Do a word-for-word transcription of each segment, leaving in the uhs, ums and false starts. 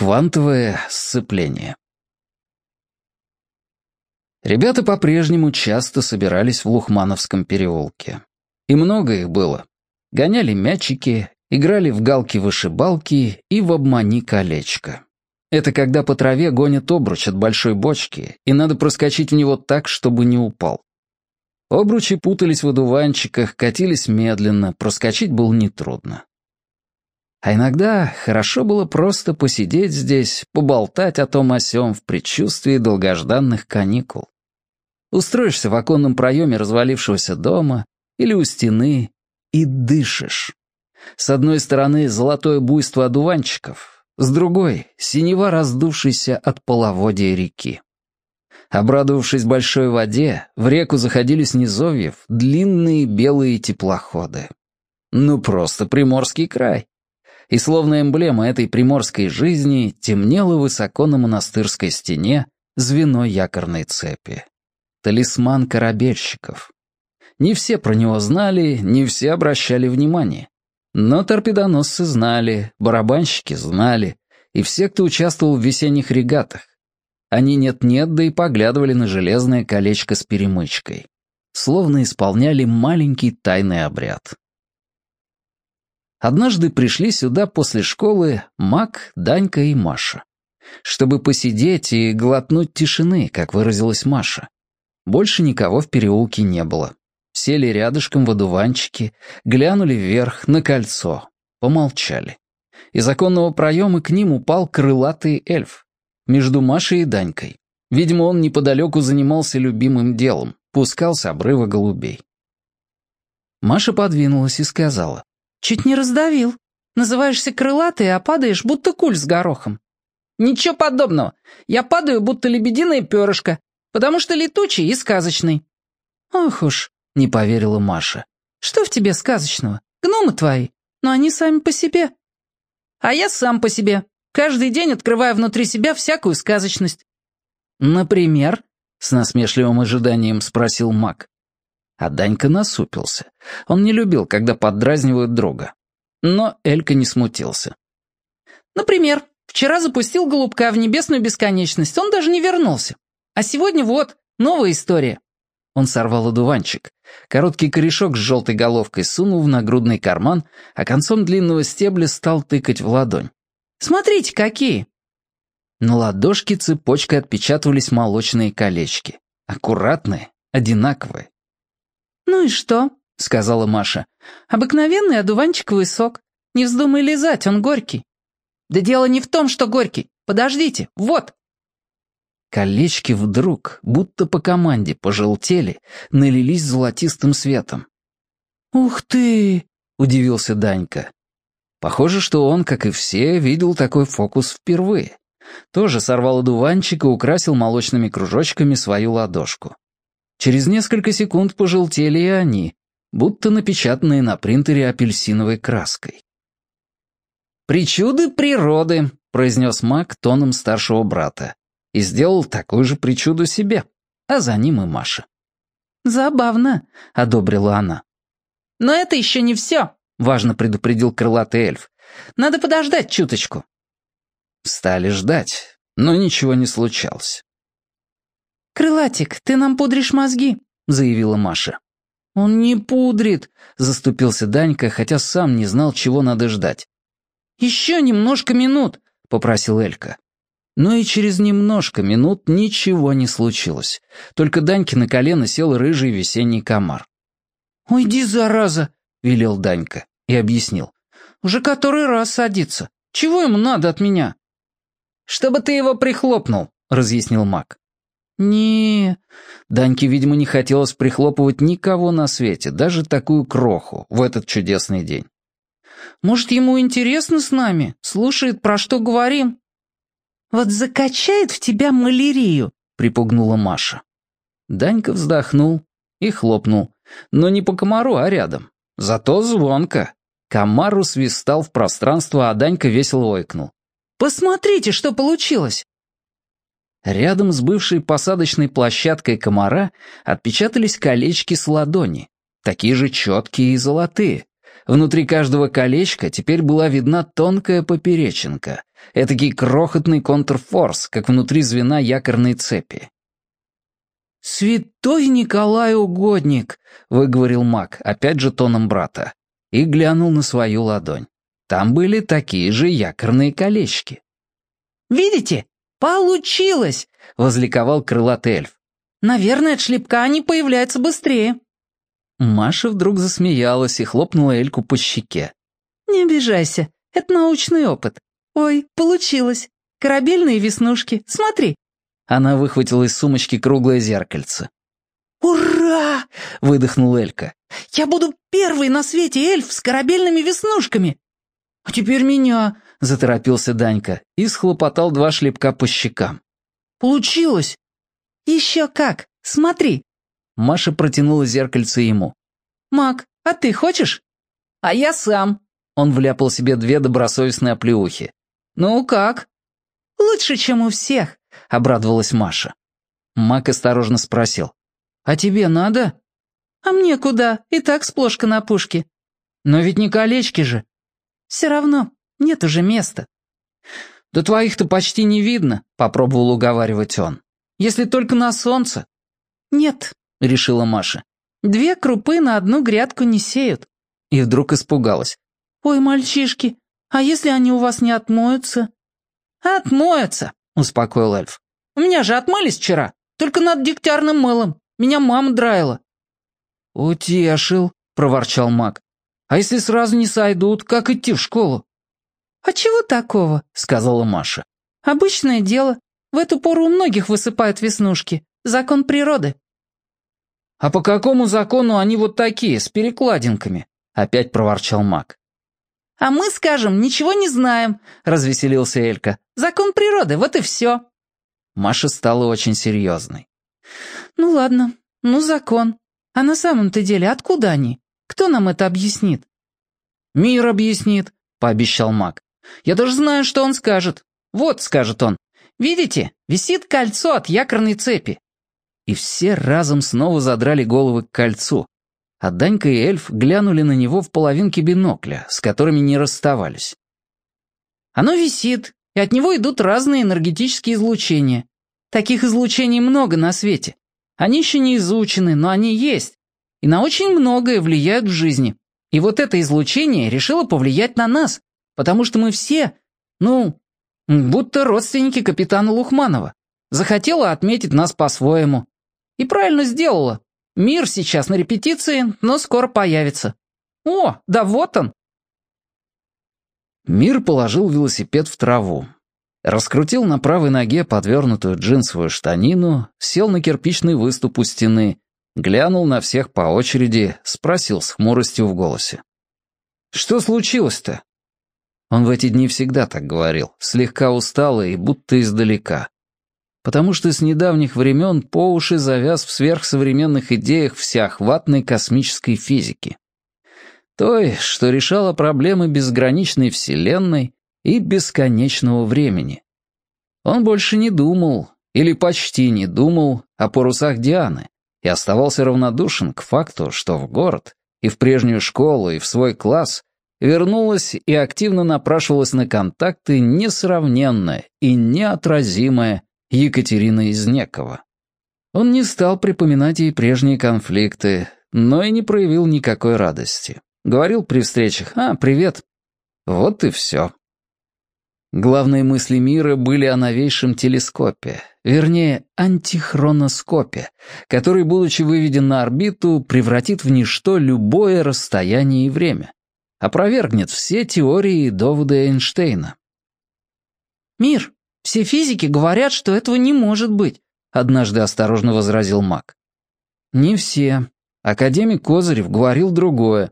Квантовое сцепление. Ребята по-прежнему часто собирались в Лухмановском переулке. И много их было. Гоняли мячики, играли в галки-вышибалки и в обмани колечко. Это когда по траве гонят обруч от большой бочки, и надо проскочить в него так, чтобы не упал. Обручи путались в одуванчиках, катились медленно, проскочить было нетрудно. А иногда хорошо было просто посидеть здесь, поболтать о том о сём в предчувствии долгожданных каникул. Устроишься в оконном проеме развалившегося дома или у стены и дышишь. С одной стороны золотое буйство одуванчиков, с другой — синева раздувшейся от половодья реки. Обрадовавшись большой воде, в реку заходили с низовьев длинные белые теплоходы. Ну просто приморский край. И словно эмблема этой приморской жизни темнело высоко на монастырской стене звено якорной цепи. Талисман корабельщиков. Не все про него знали, не все обращали внимание. Но торпедоносцы знали, барабанщики знали, и все, кто участвовал в весенних регатах. Они нет-нет, да и поглядывали на железное колечко с перемычкой. Словно исполняли маленький тайный обряд. Однажды пришли сюда после школы Мак, Данька и Маша. Чтобы посидеть и глотнуть тишины, как выразилась Маша. Больше никого в переулке не было. Сели рядышком в одуванчики, глянули вверх, на кольцо, помолчали. Из оконного проема к ним упал крылатый эльф. Между Машей и Данькой. Видимо, он неподалеку занимался любимым делом, пускал с обрыва голубей. Маша подвинулась и сказала: «Чуть не раздавил. Называешься крылатый, а падаешь, будто куль с горохом». «Ничего подобного. Я падаю, будто лебединое перышко, потому что летучий и сказочный». «Ох уж», — не поверила Маша. «Что в тебе сказочного? Гномы твои, но они сами по себе». «А я сам по себе. Каждый день открываю внутри себя всякую сказочность». «Например?» — с насмешливым ожиданием спросил Мак. А Данька насупился. Он не любил, когда поддразнивают друга. Но Элька не смутился. «Например, вчера запустил голубка в небесную бесконечность, он даже не вернулся. А сегодня вот, новая история». Он сорвал одуванчик. Короткий корешок с желтой головкой сунул в нагрудный карман, а концом длинного стебля стал тыкать в ладонь. «Смотрите, какие!» На ладошке цепочкой отпечатывались молочные колечки. Аккуратные, одинаковые. «Ну и что?» — сказала Маша. «Обыкновенный одуванчиковый сок. Не вздумай лизать, он горький». «Да дело не в том, что горький. Подождите, вот». Колечки вдруг, будто по команде, пожелтели, налились золотистым светом. «Ух ты!» — удивился Данька. Похоже, что он, как и все, видел такой фокус впервые. Тоже сорвал одуванчик и украсил молочными кружочками свою ладошку. Через несколько секунд пожелтели и они, будто напечатанные на принтере апельсиновой краской. «Причуды природы», — произнес Мак тоном старшего брата, и сделал такую же причуду себе, а за ним и Маша. «Забавно», — одобрила она. «Но это еще не все», — важно предупредил крылатый эльф. «Надо подождать чуточку». Стали ждать, но ничего не случалось. «Крылатик, ты нам пудришь мозги», — заявила Маша. «Он не пудрит», — заступился Данька, хотя сам не знал, чего надо ждать. «Еще немножко минут», — попросил Элька. Но и через немножко минут ничего не случилось. Только Даньке на колено сел рыжий весенний комар. «Уйди, зараза», — велел Данька и объяснил. «Уже который раз садится. Чего ему надо от меня?» «Чтобы ты его прихлопнул», — разъяснил Мак. не Даньке, видимо, не хотелось прихлопывать никого на свете, даже такую кроху, в этот чудесный день. «Может, ему интересно с нами? Слушает, про что говорим?» «Вот закачает в тебя малярию», — припугнула Маша. Данька вздохнул и хлопнул, но не по комару, а рядом. Зато звонко. Комар усвистал в пространство, а Данька весело ойкнул. «Посмотрите, что получилось!» Рядом с бывшей посадочной площадкой комара отпечатались колечки с ладони, такие же четкие и золотые. Внутри каждого колечка теперь была видна тонкая поперечинка, Этакий крохотный контрфорс, как внутри звена якорной цепи. «Святой Николай Угодник», — выговорил маг, опять же тоном брата, и глянул на свою ладонь. Там были такие же якорные колечки. «Видите? Получилось!» — возликовал крылатый эльф. «Наверное, от шлепка они появляются быстрее». Маша вдруг засмеялась и хлопнула Эльку по щеке. «Не обижайся, это научный опыт. Ой, получилось. Корабельные веснушки, смотри». Она выхватила из сумочки круглое зеркальце. «Ура!» — выдохнул Элька. «Я буду первый на свете эльф с корабельными веснушками!» «А теперь меня!» — заторопился Данька и схлопотал два шлепка по щекам. «Получилось!» «Еще как! Смотри!» Маша протянула зеркальце ему. «Мак, а ты хочешь?» «А я сам!» Он вляпал себе две добросовестные оплеухи. «Ну как?» «Лучше, чем у всех!» — обрадовалась Маша. Мак осторожно спросил. «А тебе надо?» «А мне куда? И так сплошка на пушке». «Но ведь не колечки же». «Все равно, нет уже места». «Да твоих-то почти не видно», — попробовал уговаривать он. «Если только на солнце». «Нет», — решила Маша. «Две крупы на одну грядку не сеют». И вдруг испугалась. «Ой, мальчишки, а если они у вас не отмоются?» «Отмоются», — успокоил эльф. «У меня же отмылись вчера, только над дегтярным мылом. Меня мама драила». «Утешил», — проворчал маг. «А если сразу не сойдут, как идти в школу?» «А чего такого?» — сказала Маша. «Обычное дело. В эту пору у многих высыпают веснушки. Закон природы». «А по какому закону они вот такие, с перекладинками?» — опять проворчал маг. «А мы скажем, ничего не знаем», — развеселился Элька. «Закон природы, вот и все». Маша стала очень серьезной. «Ну ладно, ну закон. А на самом-то деле откуда они? Кто нам это объяснит?» «Мир объяснит», — пообещал маг. «Я даже знаю, что он скажет. Вот, — скажет он, — видите, висит кольцо от якорной цепи». И все разом снова задрали головы к кольцу, а Данька и эльф глянули на него в половинке бинокля, с которыми не расставались. «Оно висит, и от него идут разные энергетические излучения. Таких излучений много на свете. Они еще не изучены, но они есть, и на очень многое влияют в жизни. И вот это излучение решило повлиять на нас, потому что мы все, ну, будто родственники капитана Лухманова. Захотела отметить нас по-своему. И правильно сделала. Мир сейчас на репетиции, но скоро появится. О, да вот он!» Мир положил велосипед в траву. Раскрутил на правой ноге подвернутую джинсовую штанину, сел на кирпичный выступ у стены, глянул на всех по очереди, спросил с хмуростью в голосе. «Что случилось-то?» Он в эти дни всегда так говорил, слегка устало и будто издалека. Потому что с недавних времен по уши завяз в сверхсовременных идеях всеохватной космической физики. Той, что решала проблемы безграничной Вселенной и бесконечного времени. Он больше не думал, или почти не думал, о парусах Дианы и оставался равнодушен к факту, что в город, и в прежнюю школу, и в свой класс вернулась и активно напрашивалась на контакты несравненная и неотразимая Екатерина Изнекова. Он не стал припоминать ей прежние конфликты, но и не проявил никакой радости. Говорил при встречах: «А, привет». Вот и все. Главные мысли мира были о новейшем телескопе, вернее, антихроноскопе, который, будучи выведен на орбиту, превратит в ничто любое расстояние и время, опровергнет все теории и доводы Эйнштейна. «Мир, все физики говорят, что этого не может быть», — однажды осторожно возразил маг. «Не все. Академик Козырев говорил другое».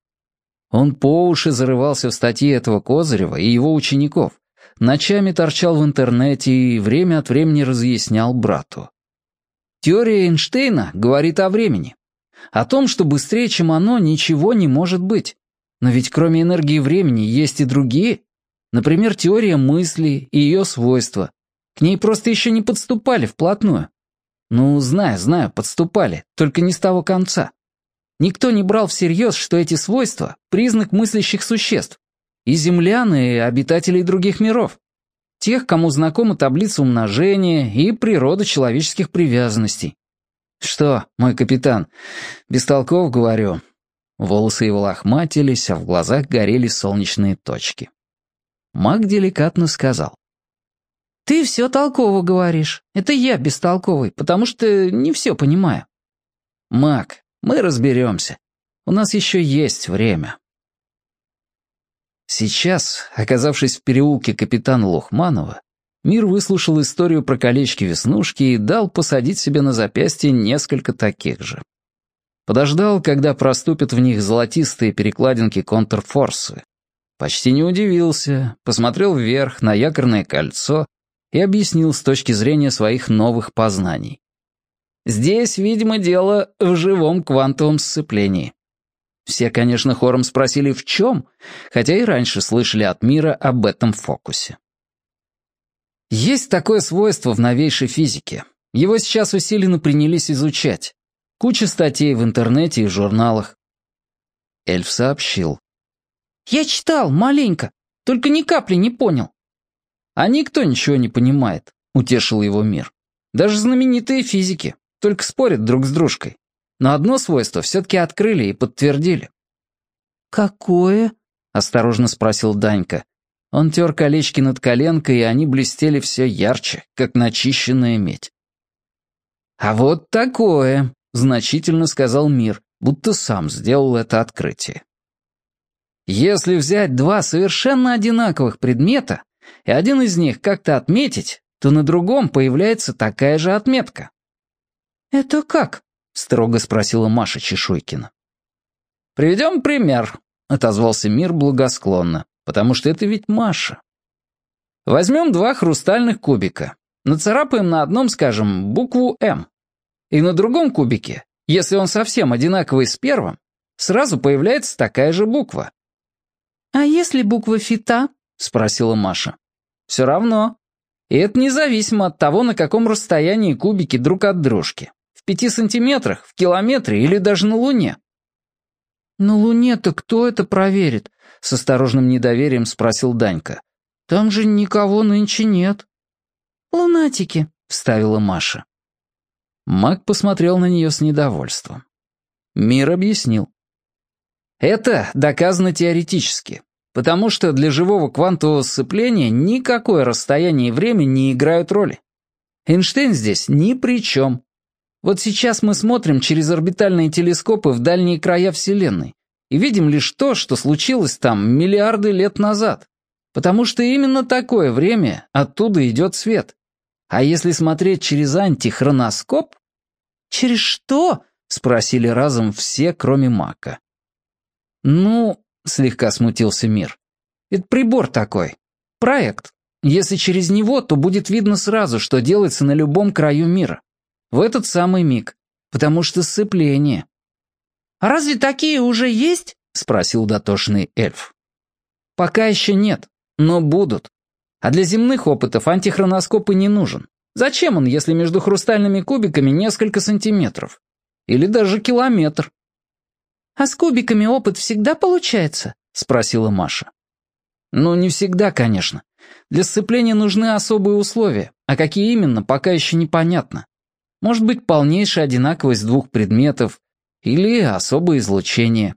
Он по уши зарывался в статьи этого Козырева и его учеников, ночами торчал в интернете и время от времени разъяснял брату. Теория Эйнштейна говорит о времени, о том, что быстрее, чем оно, ничего не может быть. Но ведь кроме энергии времени есть и другие. Например, теория мысли и ее свойства. К ней просто еще не подступали вплотную. Ну, знаю, знаю, подступали, только не с того конца. Никто не брал всерьез, что эти свойства — признак мыслящих существ. И землян, и обитателей других миров. Тех, кому знакома таблица умножения и природа человеческих привязанностей. Что, мой капитан, бестолков говорю. Волосы его лохматились, а в глазах горели солнечные точки. Мак деликатно сказал. «Ты все толково говоришь. Это я бестолковый, потому что не все понимаю». «Мак, мы разберемся. У нас еще есть время». Сейчас, оказавшись в переулке капитана Лухманова, Мир выслушал историю про колечки-веснушки и дал посадить себе на запястье несколько таких же. Подождал, когда проступят в них золотистые перекладинки контрфорсы. Почти не удивился, посмотрел вверх на якорное кольцо и объяснил с точки зрения своих новых познаний. Здесь, видимо, дело в живом квантовом сцеплении. Все, конечно, хором спросили, в чем, хотя и раньше слышали от Мира об этом фокусе. Есть такое свойство в новейшей физике. Его сейчас усиленно принялись изучать. Куча статей в интернете и журналах. Эльф сообщил. «Я читал, маленько, только ни капли не понял». «А никто ничего не понимает», — утешил его Мир. «Даже знаменитые физики, только спорят друг с дружкой. Но одно свойство все-таки открыли и подтвердили». «Какое?» — осторожно спросил Данька. Он тер колечки над коленкой, и они блестели все ярче, как начищенная медь. «А вот такое», — значительно сказал Мир, будто сам сделал это открытие. «Если взять два совершенно одинаковых предмета, и один из них как-то отметить, то на другом появляется такая же отметка». «Это как?» — строго спросила Маша Чешуйкина. «Приведем пример», — отозвался Мир благосклонно, потому что это ведь Маша. Возьмем два хрустальных кубика, нацарапаем на одном, скажем, букву «М», и на другом кубике, если он совсем одинаковый с первым, сразу появляется такая же буква. «А если буква фита?» — спросила Маша. «Все равно. И это независимо от того, на каком расстоянии кубики друг от дружки. В пяти сантиметрах, в километре или даже на Луне». «На Луне-то кто это проверит?» — с осторожным недоверием спросил Данька. «Там же никого нынче нет». «Лунатики», — вставила Маша. Мак посмотрел на нее с недовольством. Мир объяснил. Это доказано теоретически, потому что для живого квантового сцепления никакое расстояние и время не играют роли. Эйнштейн здесь ни при чем. Вот сейчас мы смотрим через орбитальные телескопы в дальние края Вселенной и видим лишь то, что случилось там миллиарды лет назад, потому что именно такое время оттуда идет свет. А если смотреть через антихроноскоп... «Через что?» — спросили разом все, кроме Мака. «Ну...» — слегка смутился Мир. «Это прибор такой. Проект. Если через него, то будет видно сразу, что делается на любом краю мира. В этот самый миг. Потому что сцепление». «А разве такие уже есть?» — спросил дотошный эльф. «Пока еще нет, но будут. А для земных опытов антихроноскоп и не нужен. Зачем он, если между хрустальными кубиками несколько сантиметров? Или даже километр?» «А с кубиками опыт всегда получается?» — спросила Маша. «Ну, не всегда, конечно. Для сцепления нужны особые условия, а какие именно, пока еще непонятно. Может быть, полнейшая одинаковость двух предметов или особое излучение».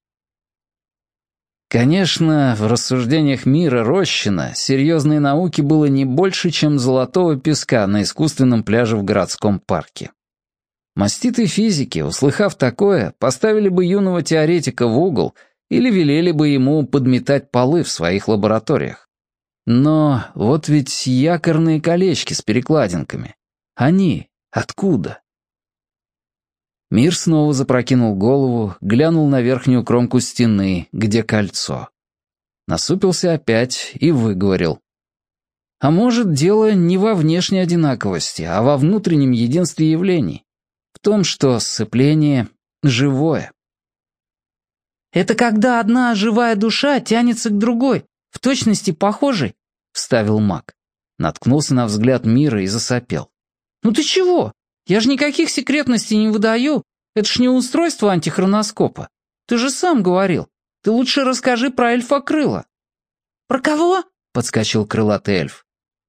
Конечно, в рассуждениях Мира Рощина серьезной науки было не больше, чем золотого песка на искусственном пляже в городском парке. Маститые физики, услыхав такое, поставили бы юного теоретика в угол или велели бы ему подметать полы в своих лабораториях. Но вот ведь якорные колечки с перекладинками. Они откуда? Мир снова запрокинул голову, глянул на верхнюю кромку стены, где кольцо. Насупился опять и выговорил. А может, дело не во внешней одинаковости, а во внутреннем единстве явлений. В том, что сцепление живое. «Это когда одна живая душа тянется к другой, в точности похожей», — вставил Мак. Наткнулся на взгляд Мира и засопел. «Ну ты чего? Я же никаких секретностей не выдаю. Это ж не устройство антихроноскопа. Ты же сам говорил. Ты лучше расскажи про эльфа Крыла». «Про кого?» — подскочил крылатый эльф.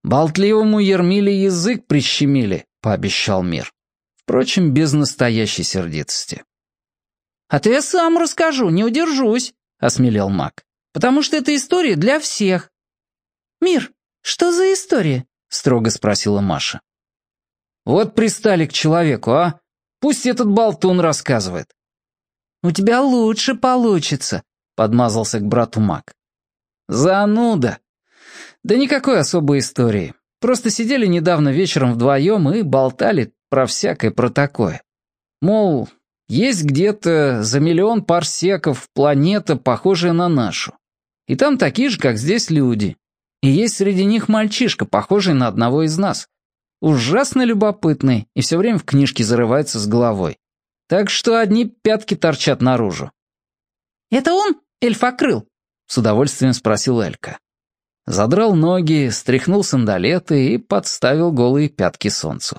«Болтливому Ермиле язык прищемили», — пообещал Мир. Впрочем, без настоящей сердитости. «А то я сам расскажу, не удержусь», — осмелел Мак. «Потому что эта история для всех». «Мир, что за история?» — строго спросила Маша. «Вот пристали к человеку, а? Пусть этот болтун рассказывает». «У тебя лучше получится», — подмазался к брату Мак. «Зануда. Да никакой особой истории. Просто сидели недавно вечером вдвоем и болтали про всякое, про такое. Мол, есть где-то за миллион парсеков планета, похожая на нашу. И там такие же, как здесь, люди. И есть среди них мальчишка, похожий на одного из нас. Ужасно любопытный и все время в книжке зарывается с головой. Так что одни пятки торчат наружу». «Это он, эльфокрыл?» — с удовольствием спросил Элька. Задрал ноги, стряхнул сандалеты и подставил голые пятки солнцу.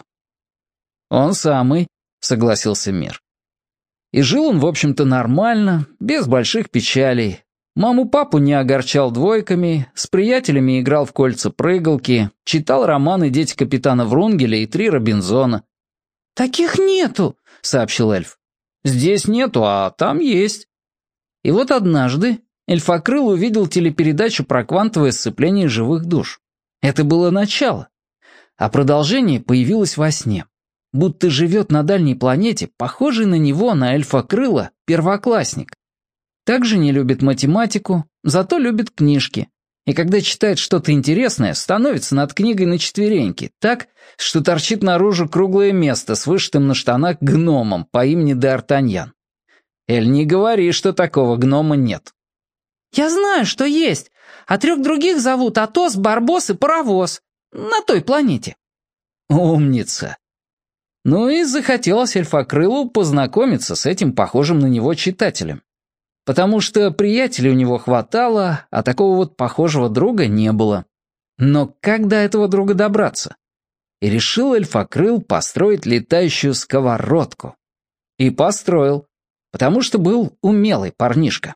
«Он самый», — согласился Мир. И жил он, в общем-то, нормально, без больших печалей. Маму-папу не огорчал двойками, с приятелями играл в кольца-прыгалки, читал романы «Дети капитана Врунгеля» и «Три Робинзона». «Таких нету», — сообщил эльф. «Здесь нету, а там есть». И вот однажды эльфокрыл увидел телепередачу про квантовое сцепление живых душ. Это было начало. А продолжение появилось во сне. Будто живет на дальней планете, похожий на него, на эльфокрыла, первоклассник. Также не любит математику, зато любит книжки. И когда читает что-то интересное, становится над книгой на четвереньки, так, что торчит наружу круглое место с вышитым на штанах гномом по имени Д'Артаньян. Эль, не говори, что такого гнома нет. «Я знаю, что есть. А трех других зовут Атос, Барбос и Паровоз. На той планете». «Умница». Ну и захотелось эльфокрылу познакомиться с этим похожим на него читателем. Потому что приятелей у него хватало, а такого вот похожего друга не было. Но как до этого друга добраться? И решил эльфокрыл построить летающую сковородку. И построил, потому что был умелый парнишка.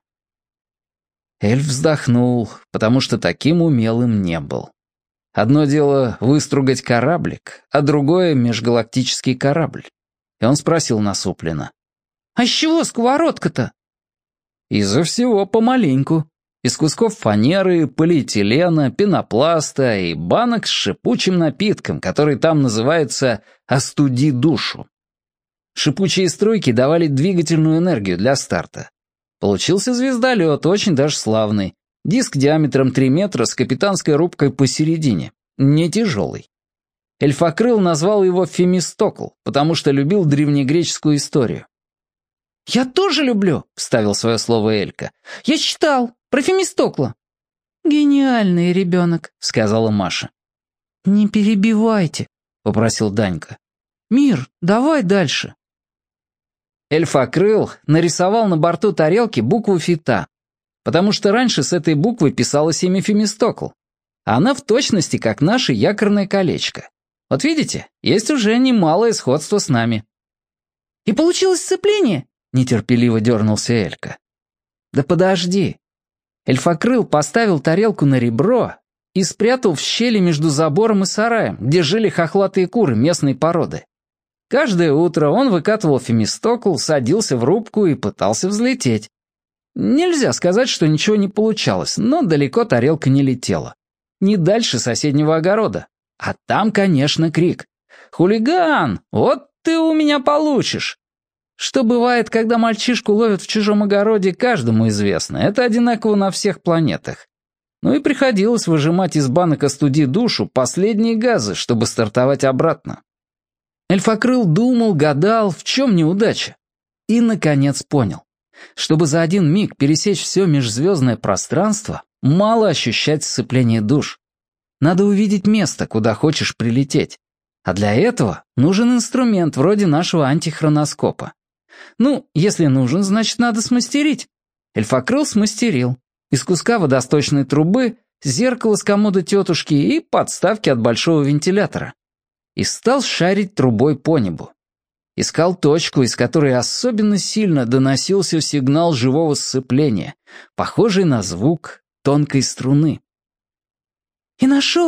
Эльф вздохнул, потому что таким умелым не был. Одно дело выстругать кораблик, а другое — межгалактический корабль. И он спросил насупленно. «А с чего сковородка-то?» Из-за всего помаленьку. Из кусков фанеры, полиэтилена, пенопласта и банок с шипучим напитком, который там называется «остуди душу». Шипучие струйки давали двигательную энергию для старта. Получился звездолет, очень даже славный. Диск диаметром три метра с капитанской рубкой посередине. Не тяжелый. Эльфокрыл назвал его Фемистокл, потому что любил древнегреческую историю. «Я тоже люблю», — вставил свое слово Элька. «Я читал про Фемистокла». «Гениальный ребенок», — сказала Маша. «Не перебивайте», — попросил Данька. «Мир, давай дальше». Эльфокрыл нарисовал на борту тарелки букву «Фита», потому что раньше с этой буквой писалось имя Фемистокл. А она в точности как наше якорное колечко. Вот видите, есть уже немалое сходство с нами. «И получилось сцепление?» — нетерпеливо дернулся Элька. «Да подожди». Эльфокрыл поставил тарелку на ребро и спрятал в щели между забором и сараем, где жили хохлатые куры местной породы. Каждое утро он выкатывал Фемистокл, садился в рубку и пытался взлететь. Нельзя сказать, что ничего не получалось, но далеко тарелка не летела. Не дальше соседнего огорода. А там, конечно, крик. «Хулиган! Вот ты у меня получишь!» Что бывает, когда мальчишку ловят в чужом огороде, каждому известно. Это одинаково на всех планетах. Ну и приходилось выжимать из банок «остуди душу» последние газы, чтобы стартовать обратно. Эльфокрыл думал, гадал, в чем неудача. И, наконец, понял. Чтобы за один миг пересечь все межзвездное пространство, мало ощущать сцепление душ. Надо увидеть место, куда хочешь прилететь. А для этого нужен инструмент вроде нашего антихроноскопа. Ну, если нужен, значит, надо смастерить. Эльфокрыл смастерил. Из куска водосточной трубы, зеркало с комода тетушки и подставки от большого вентилятора. И стал шарить трубой по небу. Искал точку, из которой особенно сильно доносился сигнал живого сцепления, похожий на звук тонкой струны. «И нашел?» —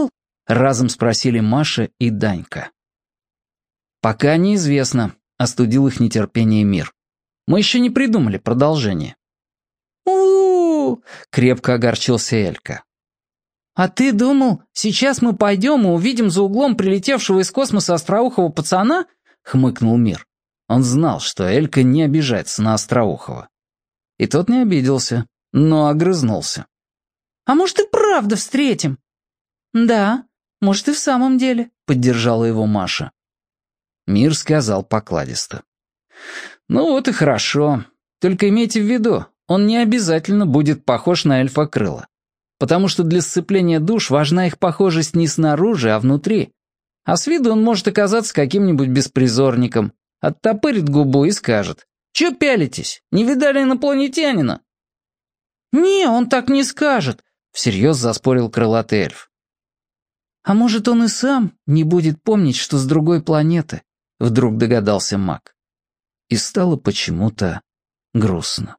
разом спросили Маша и Данька. «Пока неизвестно», — остудил их нетерпение Мир. «Мы еще не придумали продолжение». «У-у-у!» — крепко огорчился Элька. «А ты думал, сейчас мы пойдем и увидим за углом прилетевшего из космоса остроухого пацана?» — хмыкнул Мир. Он знал, что Элька не обижается на Остроухова. И тот не обиделся, но огрызнулся. «А может, и правда встретим?» «Да, может, и в самом деле», — поддержала его Маша. Мир сказал покладисто. «Ну вот и хорошо. Только имейте в виду, он не обязательно будет похож на эльфа-крыла. Потому что для сцепления душ важна их похожесть не снаружи, а внутри. А с виду он может оказаться каким-нибудь беспризорником, оттопырит губу и скажет: «Чё пялитесь? Не видали инопланетянина?» «Не, он так не скажет», — всерьез заспорил крылатый эльф. «А может, он и сам не будет помнить, что с другой планеты?» — вдруг догадался маг. И стало почему-то грустно.